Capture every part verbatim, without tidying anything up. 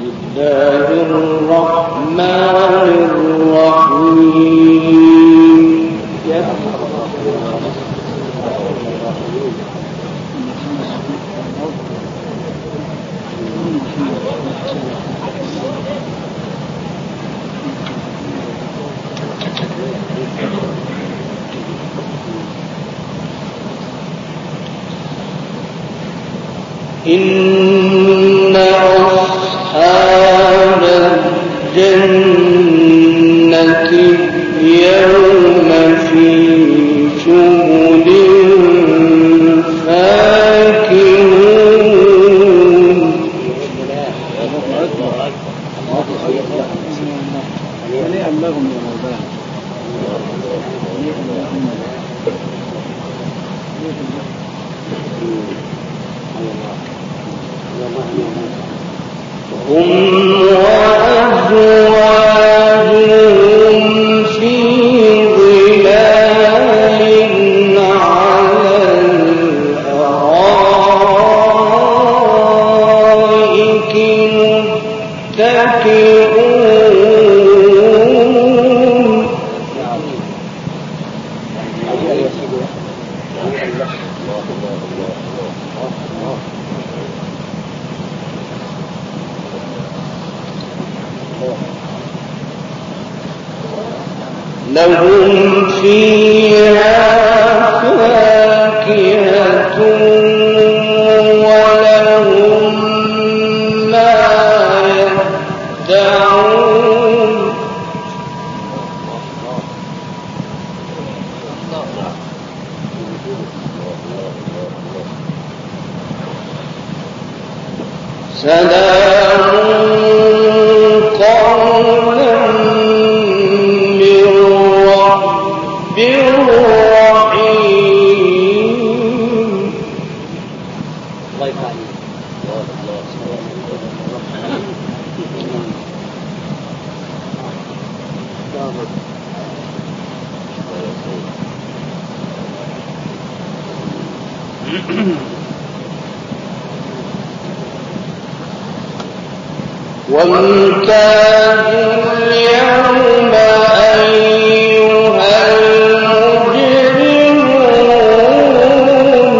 الله الرحمن الرحيم. إن أصحاب الجنة اليوم في شغل فاكهون. هم وأزواجهم في ظلال على الأرائك متكئون. لهم فيها فاكهة ولهم ما يدعون. سلام قولا من رب رحيم. وامتازوا اليوم أيها المجرمون.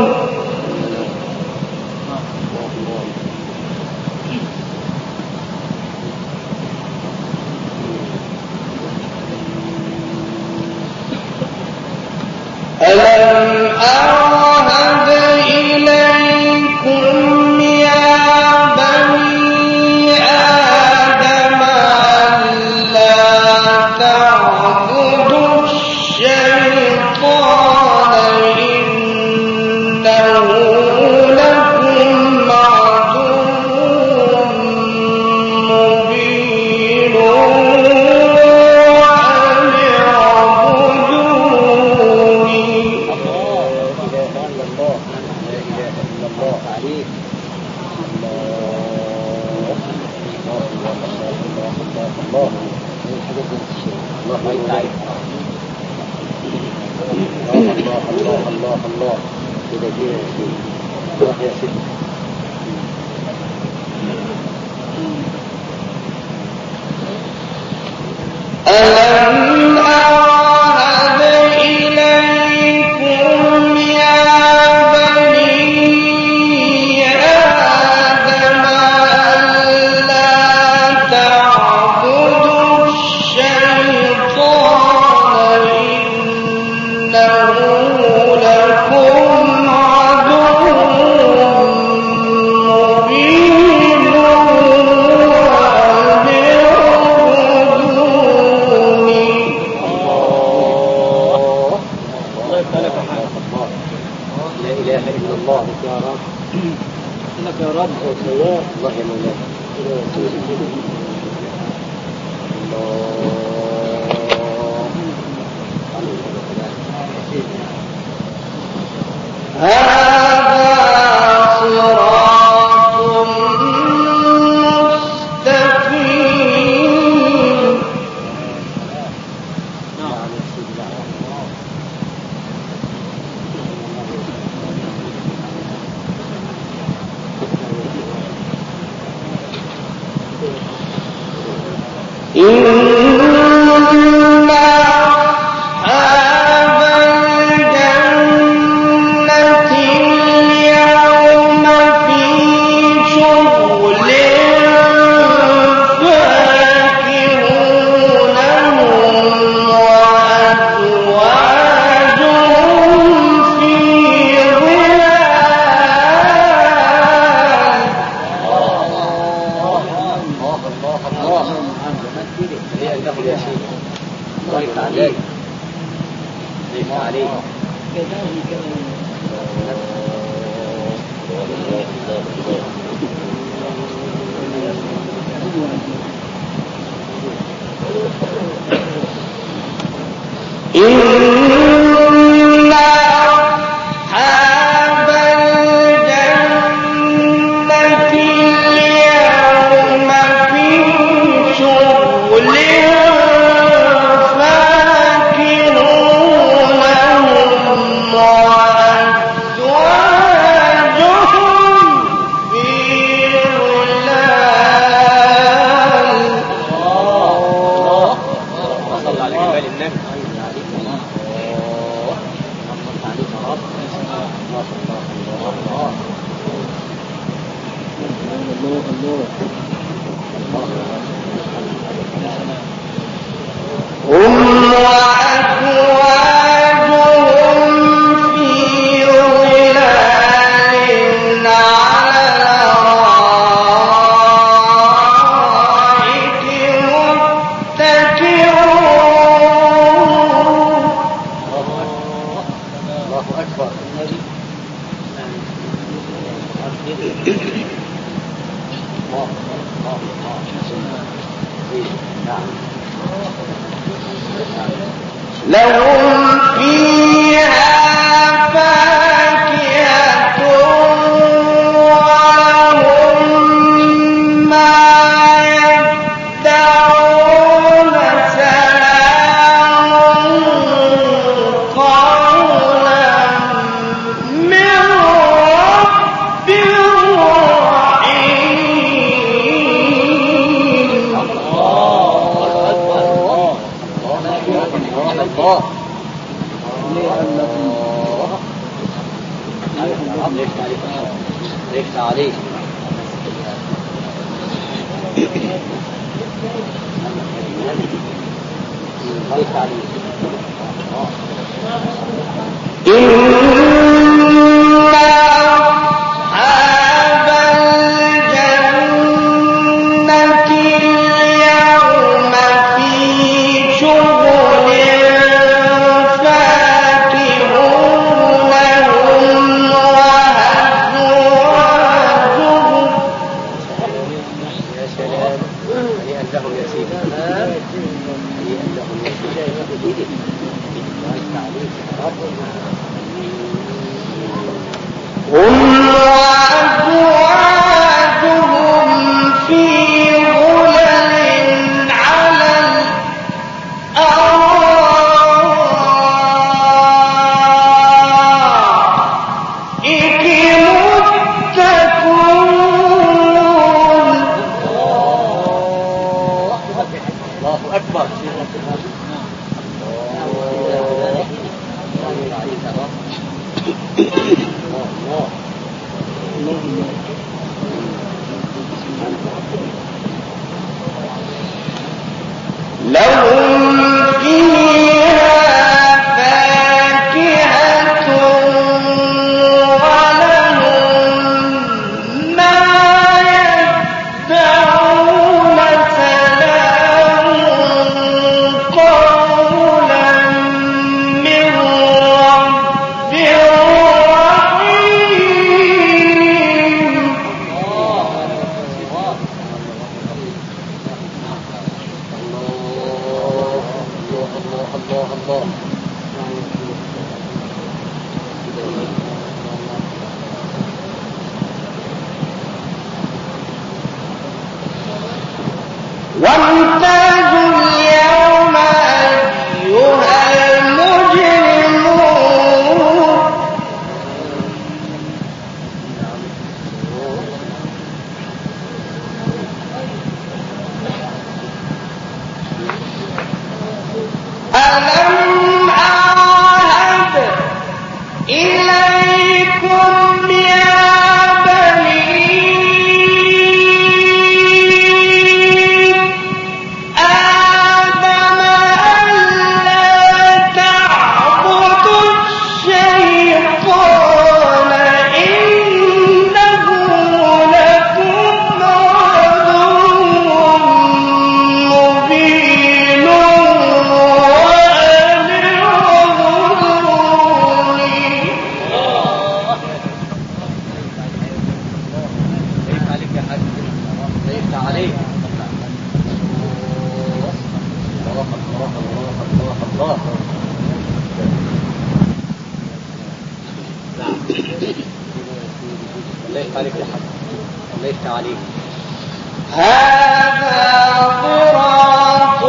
ألم أعهد إليكم يا بني آدم ألا تعبدوا الشيطان إنه لكم عدو مبين وأن اعبدوني. ألم أعهد إليكم يا بني آدم ألا تعبدوا الشيطان إنه لكم عدو مبين وأن اعبدوني. لا إله إلا الله يا رب. لك يا رب. الله يا مولانا. هذا صراط مستقيم. عليك ليس عليك إن أصحاب الجنة اليوم في شغل فاكهون هم وأزواجهم في ظلال. صلى على جمال النبي هم وأزواجهم في ظلال على الأرائك متكئون. الله أكبر. لهم فيها فاكهة ولهم ما يدعون سلام قولا من رب رحيم. الله ليس عليك ليس عليك إن أصحاب الجنة اليوم في شغل فاكهون هم وأزواجهم. يا سلام هنيئا لهم يا سيدي هنيئا لهم يا سيدي ليس عليك هم وأزواجهم في ظلل على الأرائك متكئون. الله أكبر. لهم فيها فاكهة ولهم ما يدعون سلام قولا من رب رحيم. الله الله وامتازوا اليوم أيها المجرمون. ألم أعهد إلى الله. نعم. الله يفتح عليك يا حبيبي. الله يفتح عليك. هذا صراط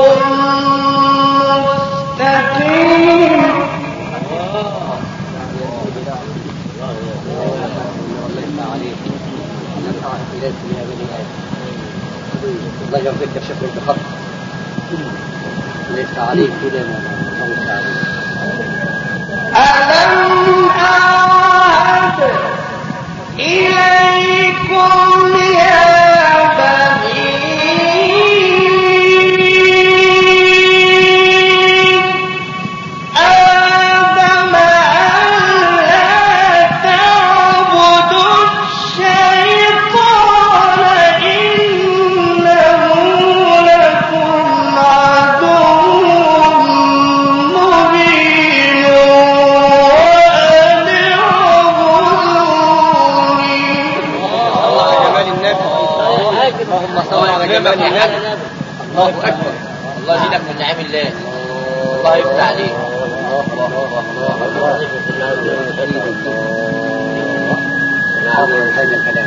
مستقيم. الله يرضيك يا شيخ بخط. الله يفتح عليك كده. الله يفتح عليك. ألم أعهد إليكم يا بني آدم ألا تعبدوا الشيطان إنه لكم عدو مبين وأن اعبدوني. الله جمال النبي. اللهم صل على جمال النبي. الله أكبر. الله يزيدك من نعم الله. الله يفتح عليك. نعم هذا الكلام.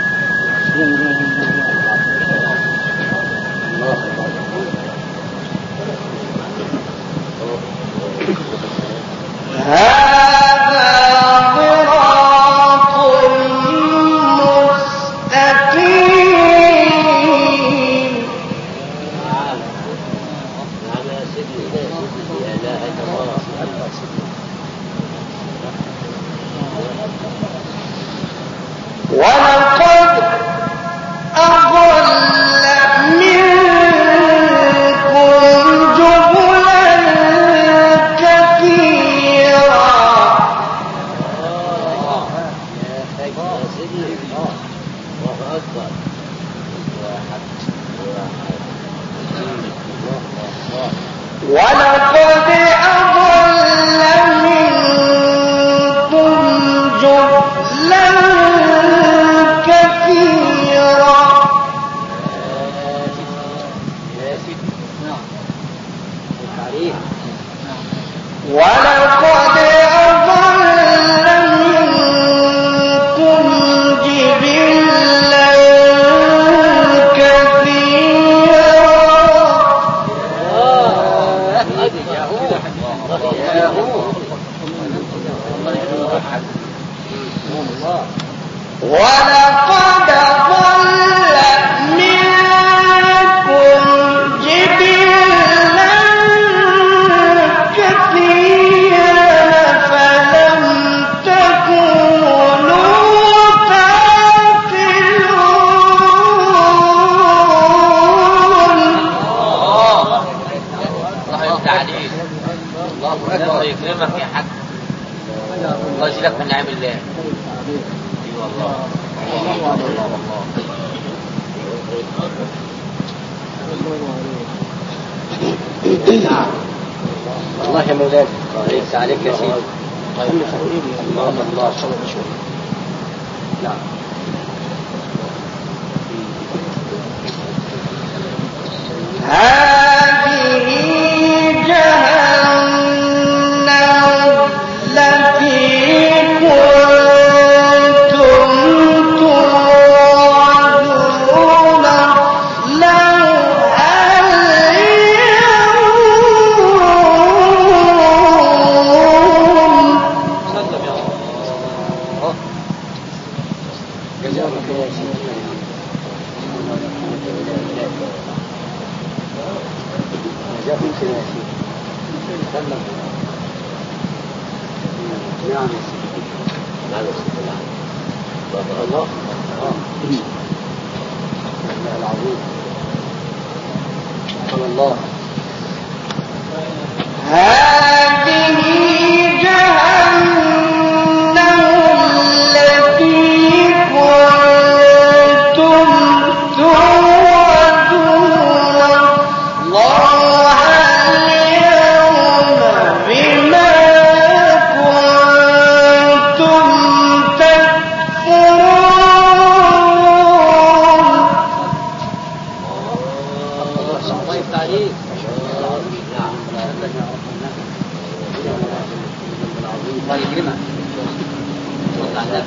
هذا صراط مستقيم. نعم يا سيدي يا سيدي يا لا إله إلا الله. ولقد أضل منكم جبلا كثيرا. يا سيدي الله أكبر. ولقد أضل منكم جبلا كثيرا. يا سيدي نعم عليك. ولقد أضل منكم جبلا كثيرا. ولقد ضل منكم جبلا كثيرا فلم تكونوا تعقلون. الله يفتح عليك. الله أكبر. يكرمك يا حاج. الله يزيدك من نعم الله. اي والله. الله الله الله. نعم. الله يا مولانا. ليس عليك يا سيدي. الله الله. نعم. هذه جهنم التي كنتم توعدون اصلوها اليوم. سلم يا الله. جزاك الله خير. جزاك الله خير. سلم. نعم يا سيدي. نعم يا سيدي. نعم. بارك الله. الله العظيم. سبحان الله. هذه جهنم التي كنتم توعدون اصلوها اليوم بما كنتم تكفرون. الله يفتح عليك. نعم. الله يكرمك. الله على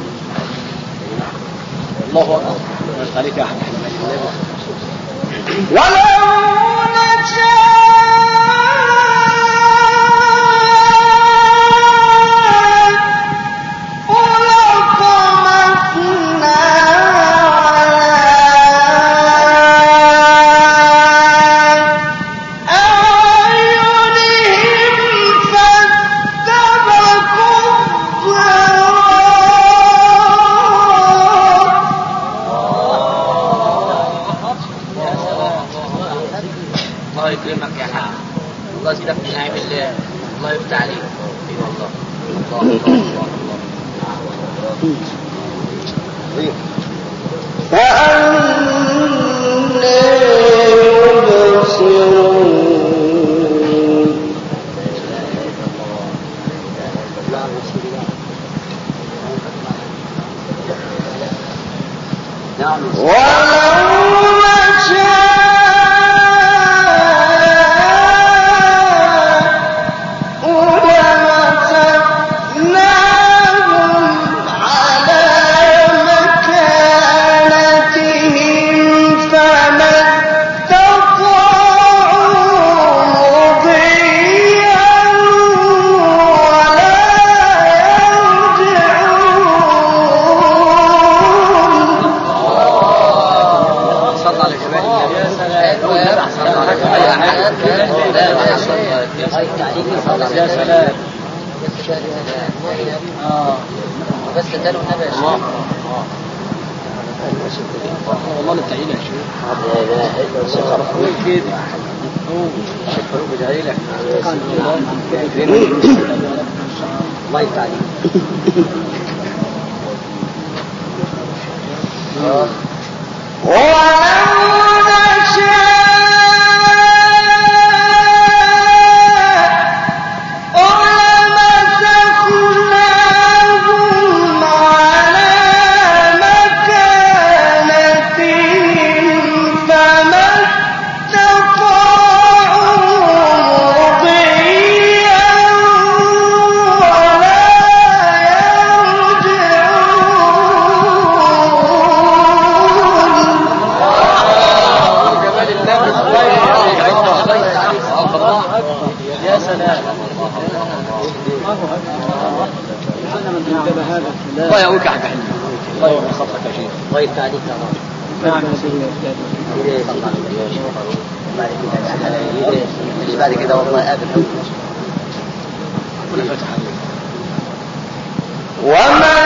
ولا الله يكرمك يا حاج، الله يزيدك من نعيم الله، الله يفتح عليك. اي والله. الله الله الله الله. فأنى يبصرون. ولو يا سلام اه بس اداله النبي يا شيخ والله التعيين يا شيخ كده شكرا بدعي لك الله يفتح عليك. الله يعوك يا حاج حلمي، الله يعوك خطك يا شيخ، الله يفتح عليك يا رب. نعم يا سيدي يا استاذ. اللي بعد كده والله قابل ربنا فتح عليك. ومن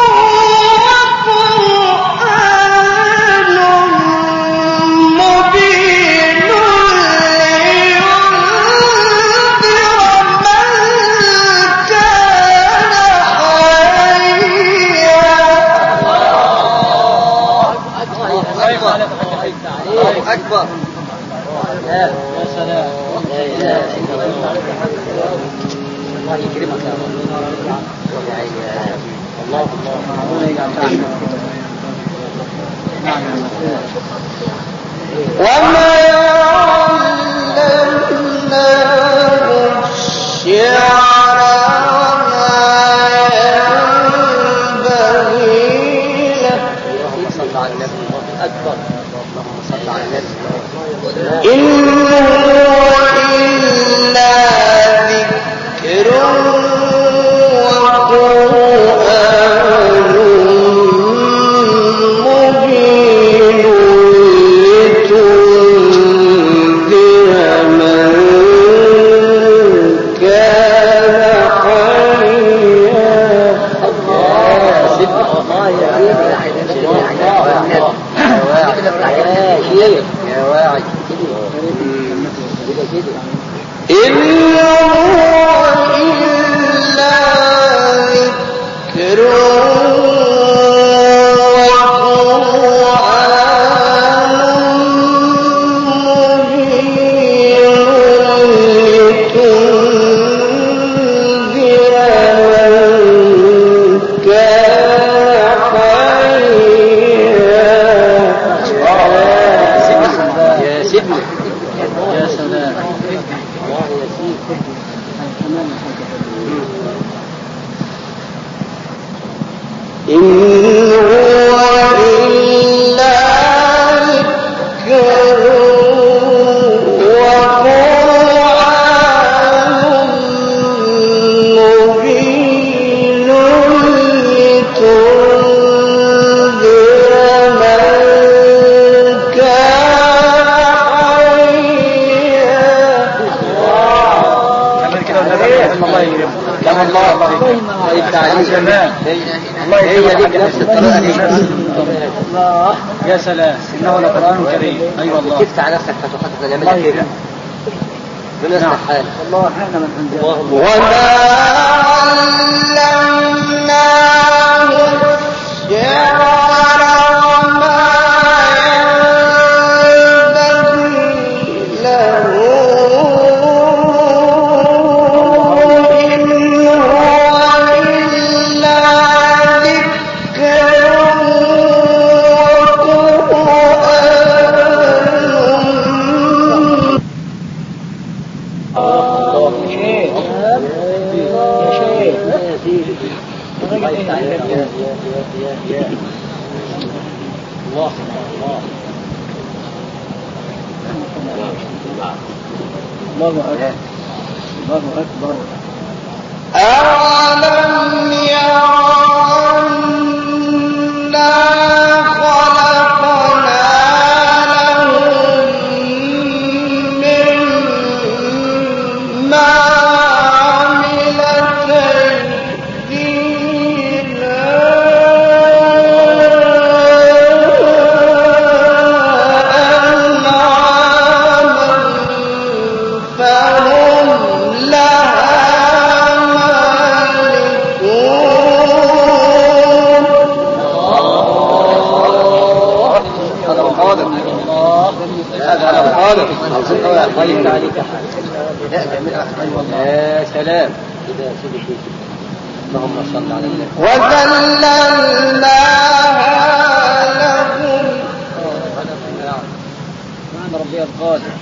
مبين الله يكرمك يا رب. الله وما علمناه الشعر وما ينبغي له. صل على النبي أكبر. اللهم صل على النبي. إن هو إلا ذكر وقرآن مبين لتنذر من كان حيا. الله يا يا واعي. إن هو إلا ذكر وقرآن مبين لتنذر من كان حيا. يا سيدنا يا سلام. الله يا سيدي. إن هو إلا ذكر وقرآن مبين لتنذر من كان حيا. كمان كده الله يكرمك. كما الله الله يفتح عليك. هي دي بنفس الطريقة دي. الله يا سلام. إنه لقرآن كريم. أيوة الله. تفتح نفسك فتحتك نعملها كده. من يصلح حالك. الله احنا من عندنا. وما علمناه الشعر وما ينبغي له. إن هو إلا ذكر وقرآن. يا شيخ. الله يفتح عليك. يا يا يا يا الله الله. الله أكبر. الله أكبر. أَوَلَمْ يَرَوْا أَنَّا خَلَقْنَا لَهُم مِّمَّا عَمِلَتْ أَيْدِينَا أَنْعَامًا فَهُمْ لَهَا يا سلام. كده يا سيدي كده. اللهم صل على النبي. وذللناها لهم سبحان ربي القادر.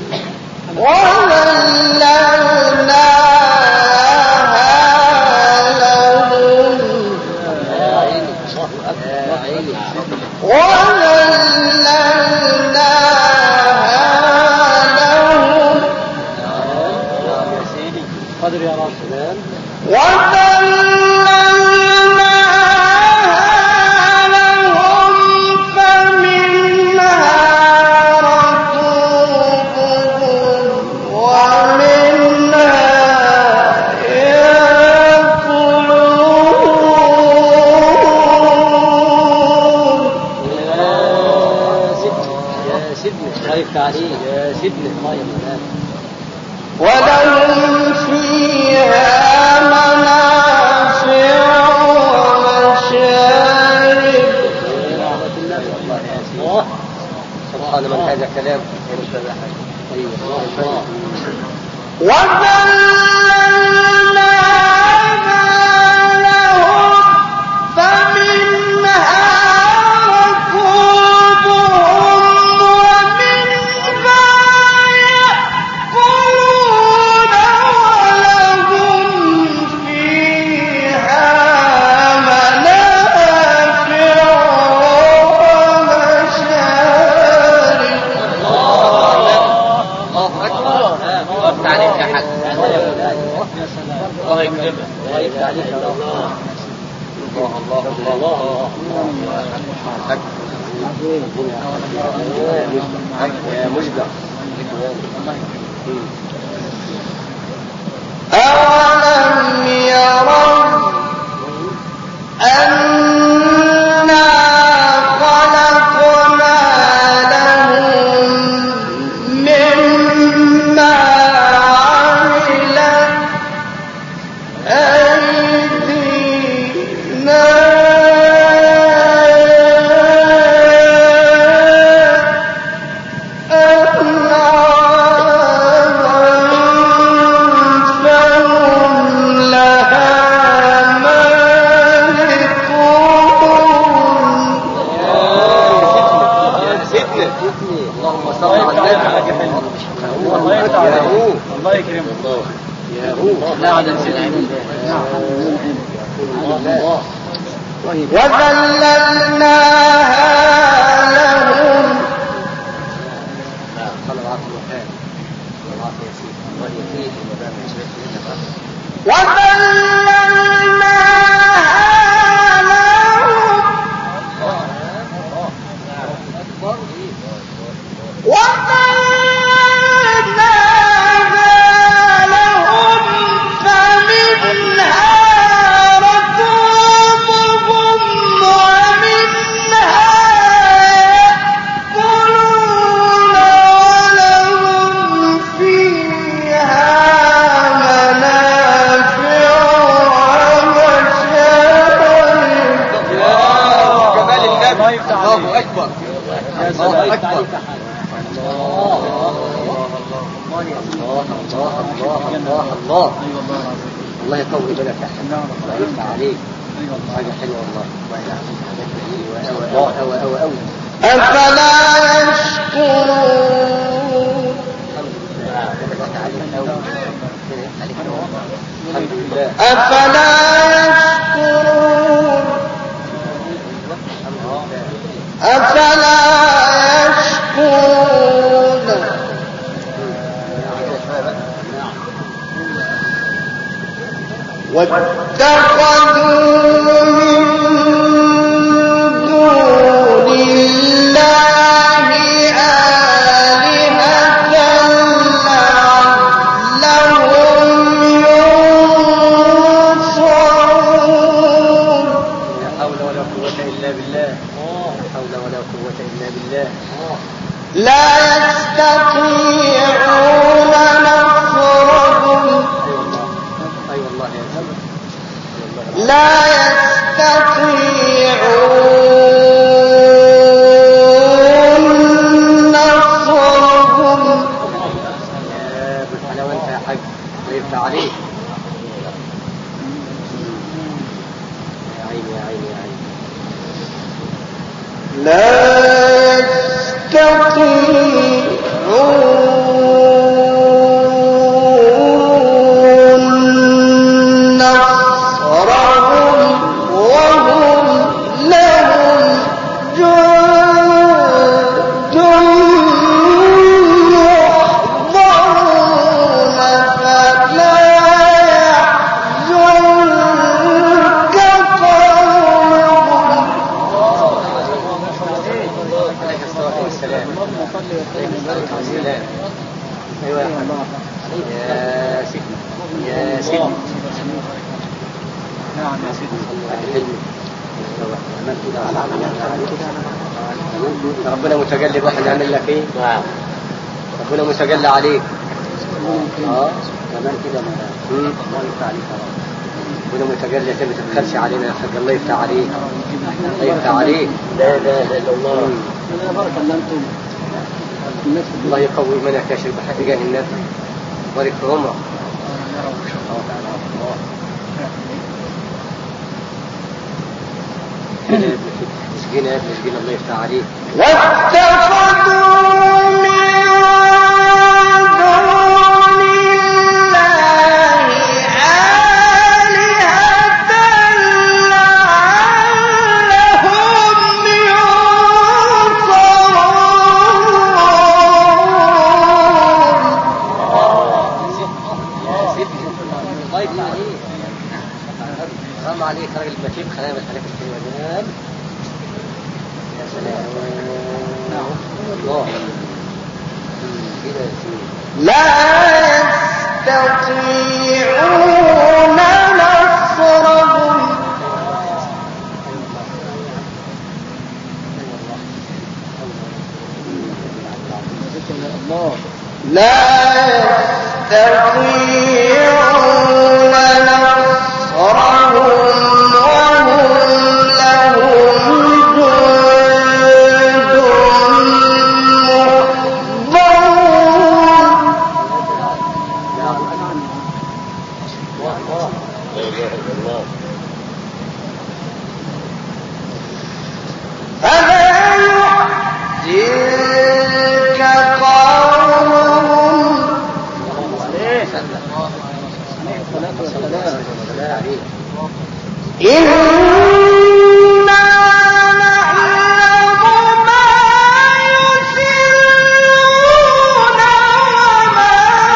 وذللناها لهم يا عيني الله أكبر. يا عيني. وذللناها لهم يا سيدي. قدر يا رب. سلام. وذللناها لهم فمنها ركوبهم ومنها يأكلون. يا سيدي. يا سيدي. الله يفتح عليك. يا سيدي. الله يفتح. ولهم فيها منافع ومشارب. سبحان من هذا كلام. ايوه الله. أولم يروا أنا خلقنا لهم مما عملت أيدينا الله يكرمك. يا هو لا عدد سنين وذللناها لهم وذللناها لهم الله الله يطول بالك يا حبيبي. الله يفتح عليك. حاجه حلوه والله. الله أو أو أو أفلا يشكرون أفلا يشكرون أفلا يشكرون واتخذوا من دون الله آلهة لعلهم ينصرون. لا حول ولا قوة إلا بالله. لا حول ولا قوة إلا بالله. لا يستطيعون نصرهم لا يستطيعون نصرهم. يا بالحلاوة أنت يا حاج. الله يفتح عليك. يا عيني يا عيني يا عيني. لا يستطيعون ربنا متجلي واحد يعمل لك ايه؟ ربنا متجلى عليك. اه كمان كده الله يفتح عليك. ربنا متجلي انت ما تبخلش علينا يا حاج. الله يفتح عليك. الله يفتح عليك. لا لا لا الا الله. بارك الله انتم. الله يقوي منك يا شيخ بحق جاه النبي. بارك في عمرك. مسكينة يا ابن مسكينة الله يفتح عليك. واتخذوا من دون الله آلهة لعلهم ينصرون. حرام عليك راجل بتيب خلينا بس عليك السلام. يا سلام. نعم. الله. كده يا سيدي. لا يستطيعون نصرهم. لا يستطيعون نصرهم وهم لهم جند محضرون. فلا يحزنك قولهم. إنا نعلم ما يسرون وما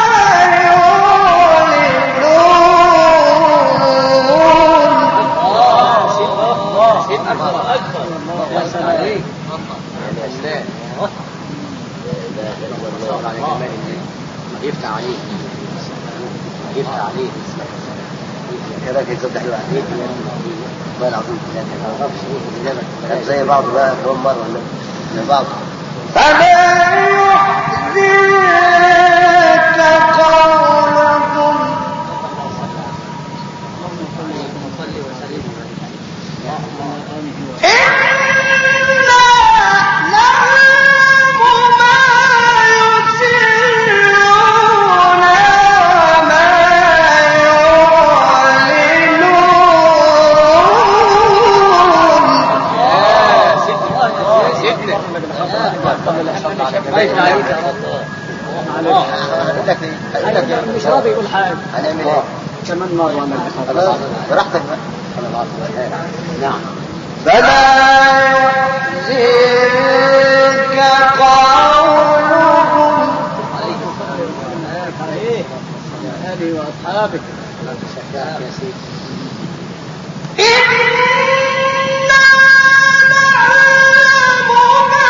يعلنون. يفتح عليك يفتح عليك كده يصدق عليك والله العظيم ثلاثة ما اعرفش ايه زي بعض بقى كم مرة ولا زي بعض. فلا يحزنك قولهم. مش راضي يقول حاجة. هنعمل ايه؟ كمان مرة خلاص براحتك بقى. نعم. فلا يحزنك قولهم. عليه هذه وأصحابك لا تشكاك يا سيدي. إنا نعلم ما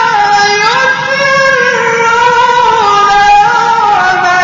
يسرون وما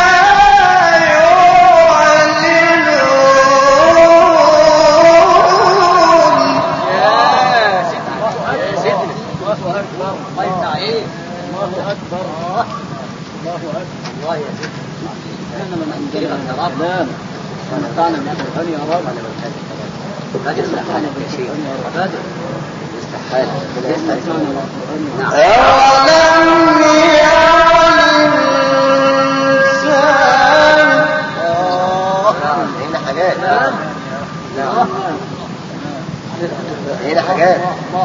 يعلنون. يا سيدنا الله أكبر الله يفتح عليك. الله أكبر الله أكبر. الله يا سيدي. أنا من أنزلنا السلام ونفعنا من الغني يا رب. هذه استحالة يا شيخ. هذا استحالة. نعم. أولم يرى الإنسان. هنا حاجات. نعم. هنا حاجات.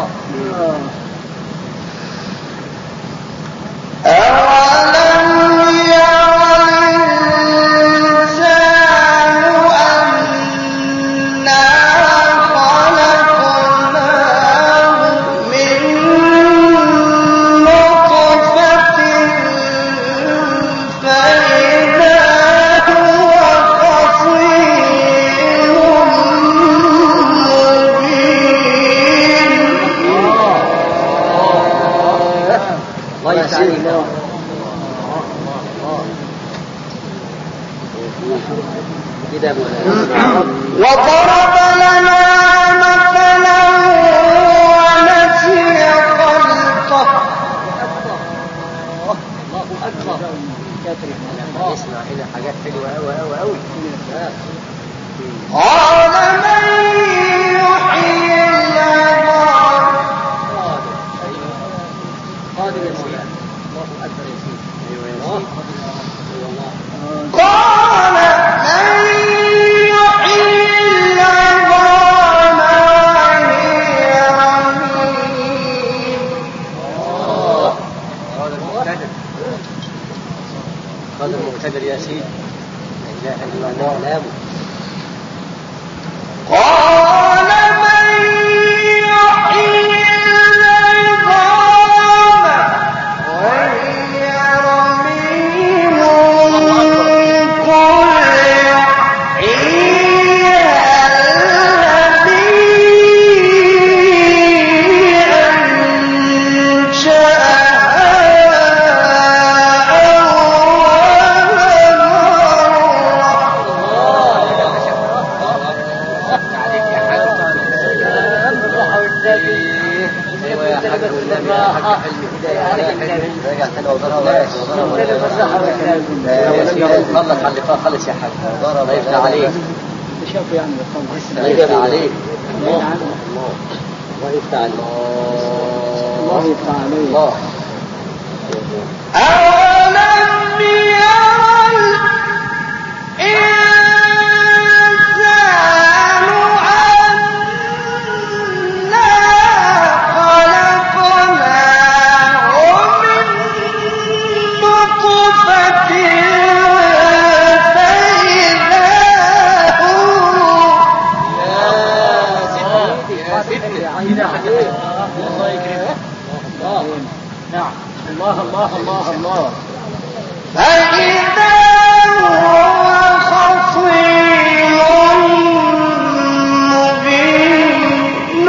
أولم يرى الإنسان أنا خلقناه من نطفة فإذا هو خصيم مبين. الله يفتح عليك. كده وضرب لنا مثلا ونسي خلقه. الله أكبر. اسمع هنا حاجات حلوة أوي أوي أوي. قال من يحيي العظام. قادر يا سيدي. الله أكبر يا سيدي. أيوة يا سيدي. قال إله إلا الله ناموا. قال من يحيي العظام وهي رميم قل يحييها الذي أنشأها خلص على اللقاء خلص يا حاج. الله يفتح عليك. شوفوا يعني الله يفتح عليك. الله يفتح عليك. الله يفتح عليك. الله. أولم يرى الإنسان أنا خلقناه من نطفة فإذا هو نعم. الله الله الله الله. فإذا هو خصيم مبين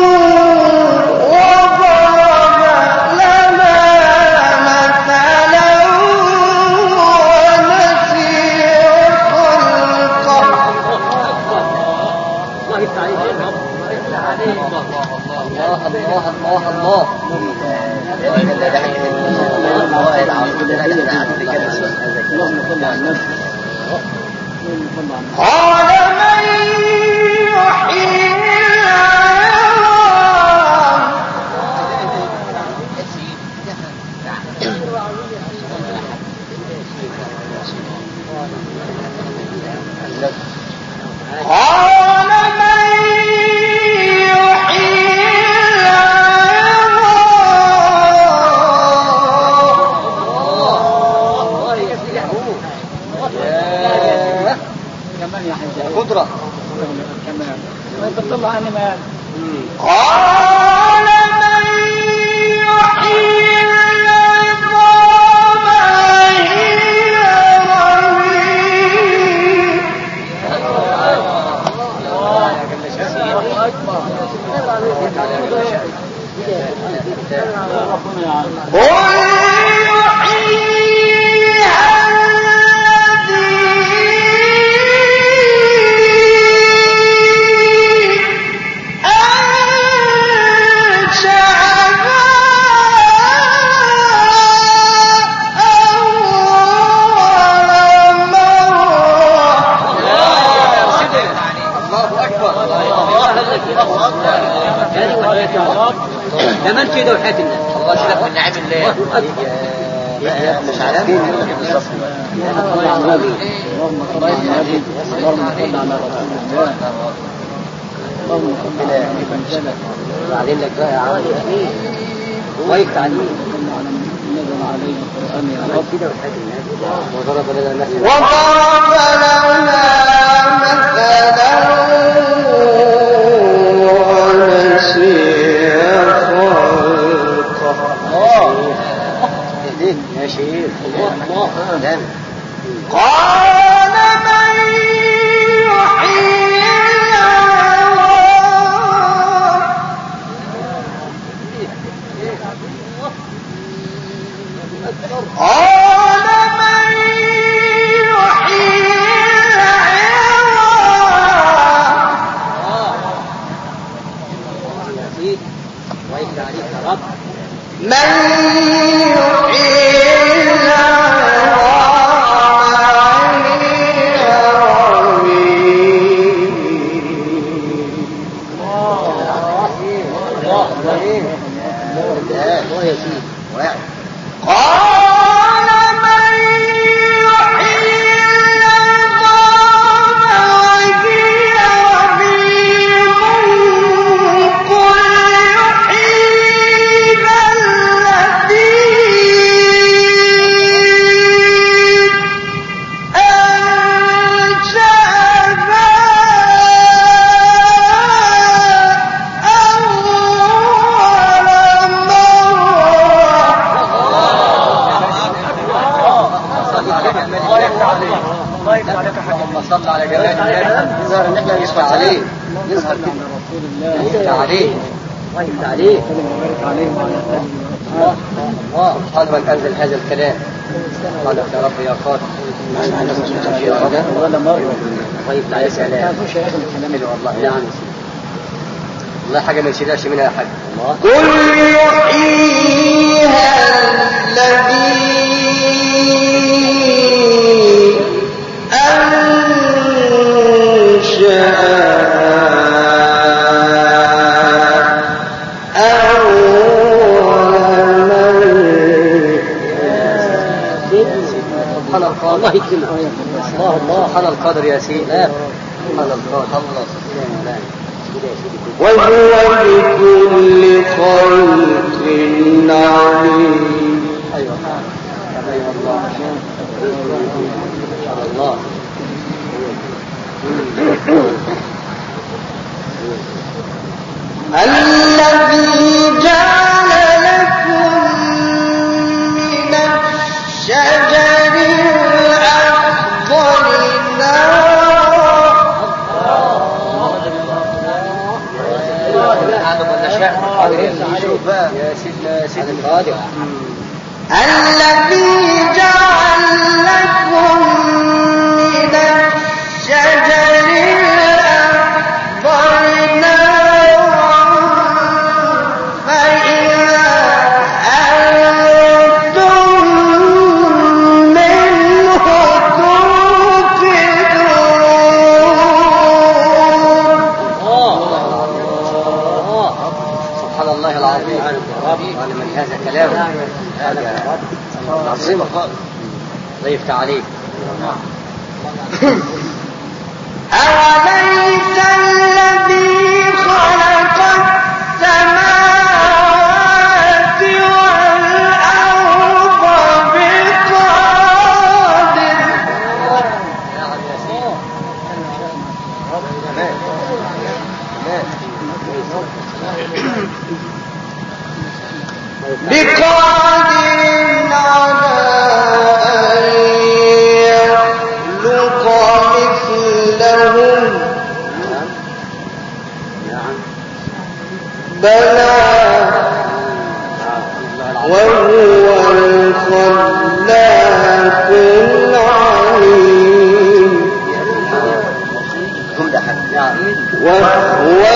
وضرب لنا مثلا ونسي خلقه. الله يفتح عليك. الله الله الله الله. اللهم صل على النبي. قال من يحيي العظام قال من يحيي العظام كمان يا حاج. قدرة. كمان. انت تطلع عني ما قال من يحيي العظام وهي رميم قل يحييها كمان كده وحياة الناس. الله يشرف من نعم الله. مش عارفين بالظبط. اللهم صل على النبي. اللهم صل على النبي. اللهم صل على رسول الله. اللهم صل على النبي. بعدين لك بقى يا عم الله يفتح عليك. نزل عليه القرآن يا رب. كده وحياة الناس. وضرب لنا مثلا. وضرب لنا مثلا ونسي يا شيخ. الله الله. قال من يحيي العظام قال من يحيي اللهم صل على جلال النبي. يظهر ان احنا يفتح عليه، يظهر كده رسول الله. يفتح عليه، يفتح عليه. وبارك عليه وعلى اله الله الله. سبحان من انزل هذا الكلام. قال يا رب يا قادر ولا مره. طيب لا سلام. ما فيش هذا الكلام حلو والله. نعم والله حاجه ما نشيلهاش منها حاجه. الله. قل يحييها الذي الله يكرمك. الله الله. سبحان القادر يا سيدي. سبحان القادر. وهو بكل خلق عليم. ايوه ايوه الله. الله. الذي جعل لكم من الشجر الأخضر نارا. يا سيدنا سيدنا القادر. الذي جعل لكم من الشجر الأخضر نارا فإذا أنتم منه توقدون. سبحان الله العظيم. وانا من هذا كلام هذا عظيم. الله يفتح عليك. أوليس الذي خلق السماوات والأرض بقادر بقادر على أن يخلق مثلهم بلى وهو الخلاق العليم. وهو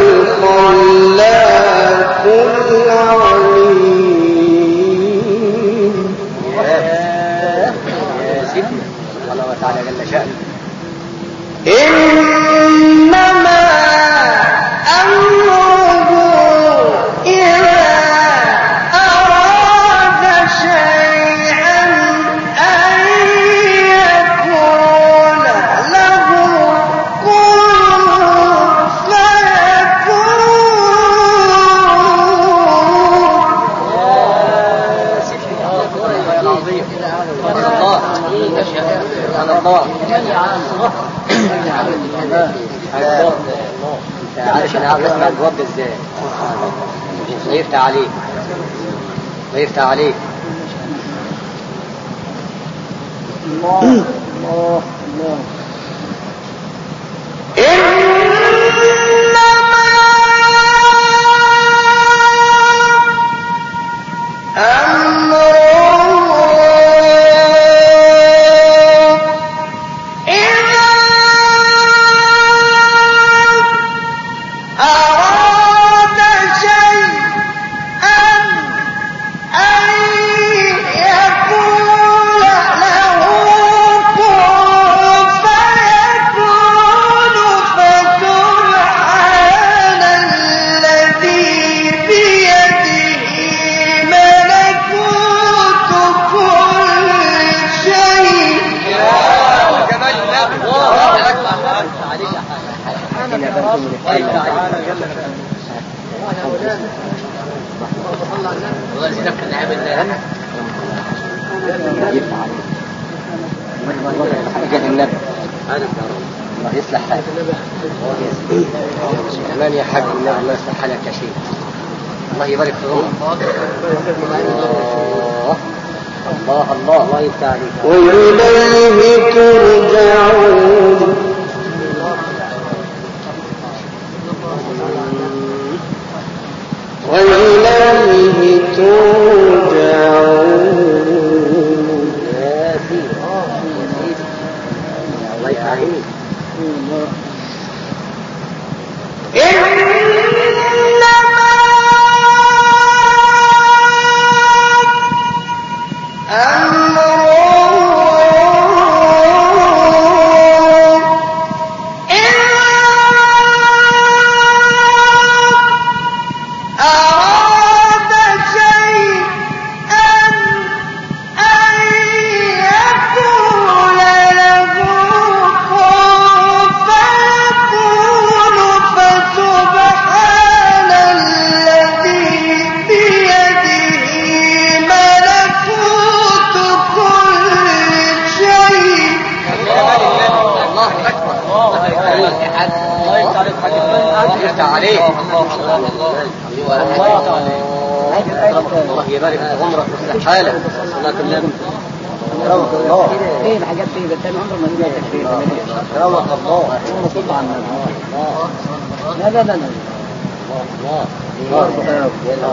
الخلاق العليم. يا سيدي الله تعالى جل شأنه. إنما أمره إذا أراد شيئا أن يقول له كن عارف انا عاوز اسمع الجواب ده ازاي. الله يفتح عليك. الله يفتح عليك. الله الله الله. الله يصلح حالك. كمان يا حاج الله الله يصلح حالك يا شيخ. الله يبارك في عمرك. الله الله الله الله يفتح عليك. وإليه ترجعون وإليه ترجعون. يا سيدي الله يفتح عليك. الله يبارك في عمرك ويصلح حالك. صلاة النبي. رمك الله. ايه الحاجات دي بتعمل عمر ما نجي تكفير. رمك الله. صوت عن لا لا لا لا. الله الله.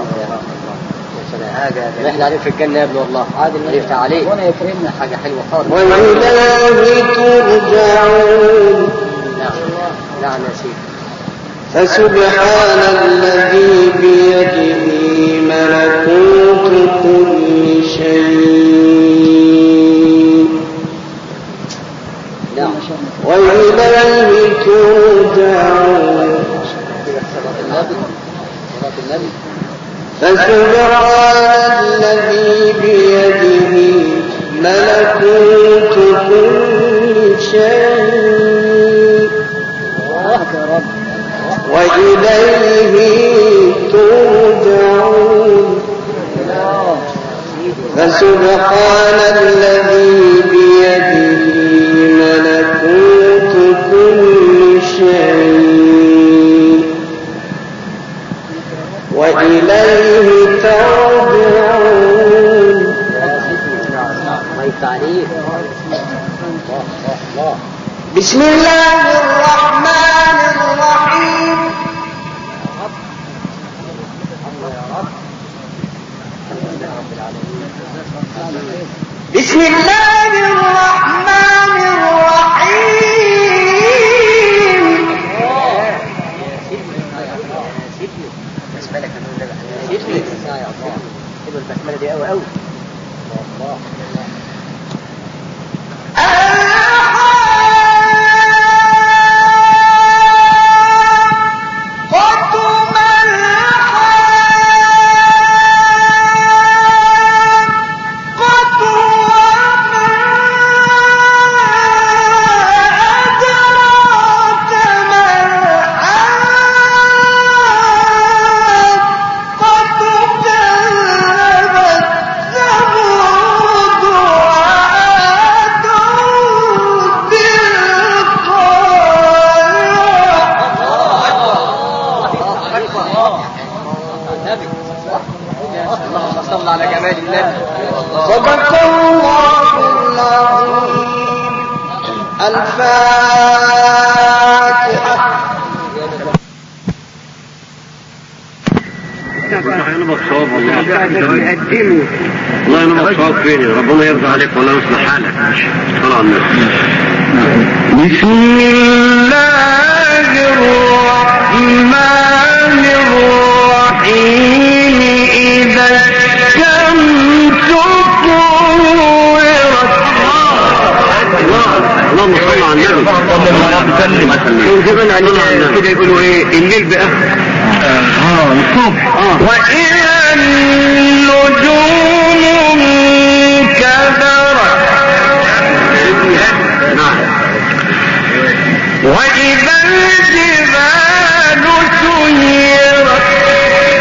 حاجة احنا عليك في الجنة يا ابن الله. عادل يفتح عليك. وانا يكرمنا حاجة حلوة خالص. وإليه ترجعون. نعم نعم يا سيدي. فسبحان الذي بيده ملكوت كل شيء. نعم. وإليه ترجعون. فسبحان الذي بيده ملكوت كل شيء. وإليه ترجعون. فسبحان الذي بيده ملكوت كل شيء وإليه ترجعون. بسم الله الرحمن الرحيم. بسم الله الرحمن الرحيم. بسملك البسملة دي قوي قوي. الله على جمال الله. صدق الله العظيم. الفاتحة. الله ينبغ صواب والله. الله ينبغ صواب فيني. ربنا يرضى عليك ولا يصلح حالك. طلع الناس. بسم الله الرحمن الرحيم. إذا الشمس كورت. اللهم صل على النبي. كده يقولوا ايه الليل بقى. اه الصبح. وإذا النجوم انكدرت. نعم. وإذا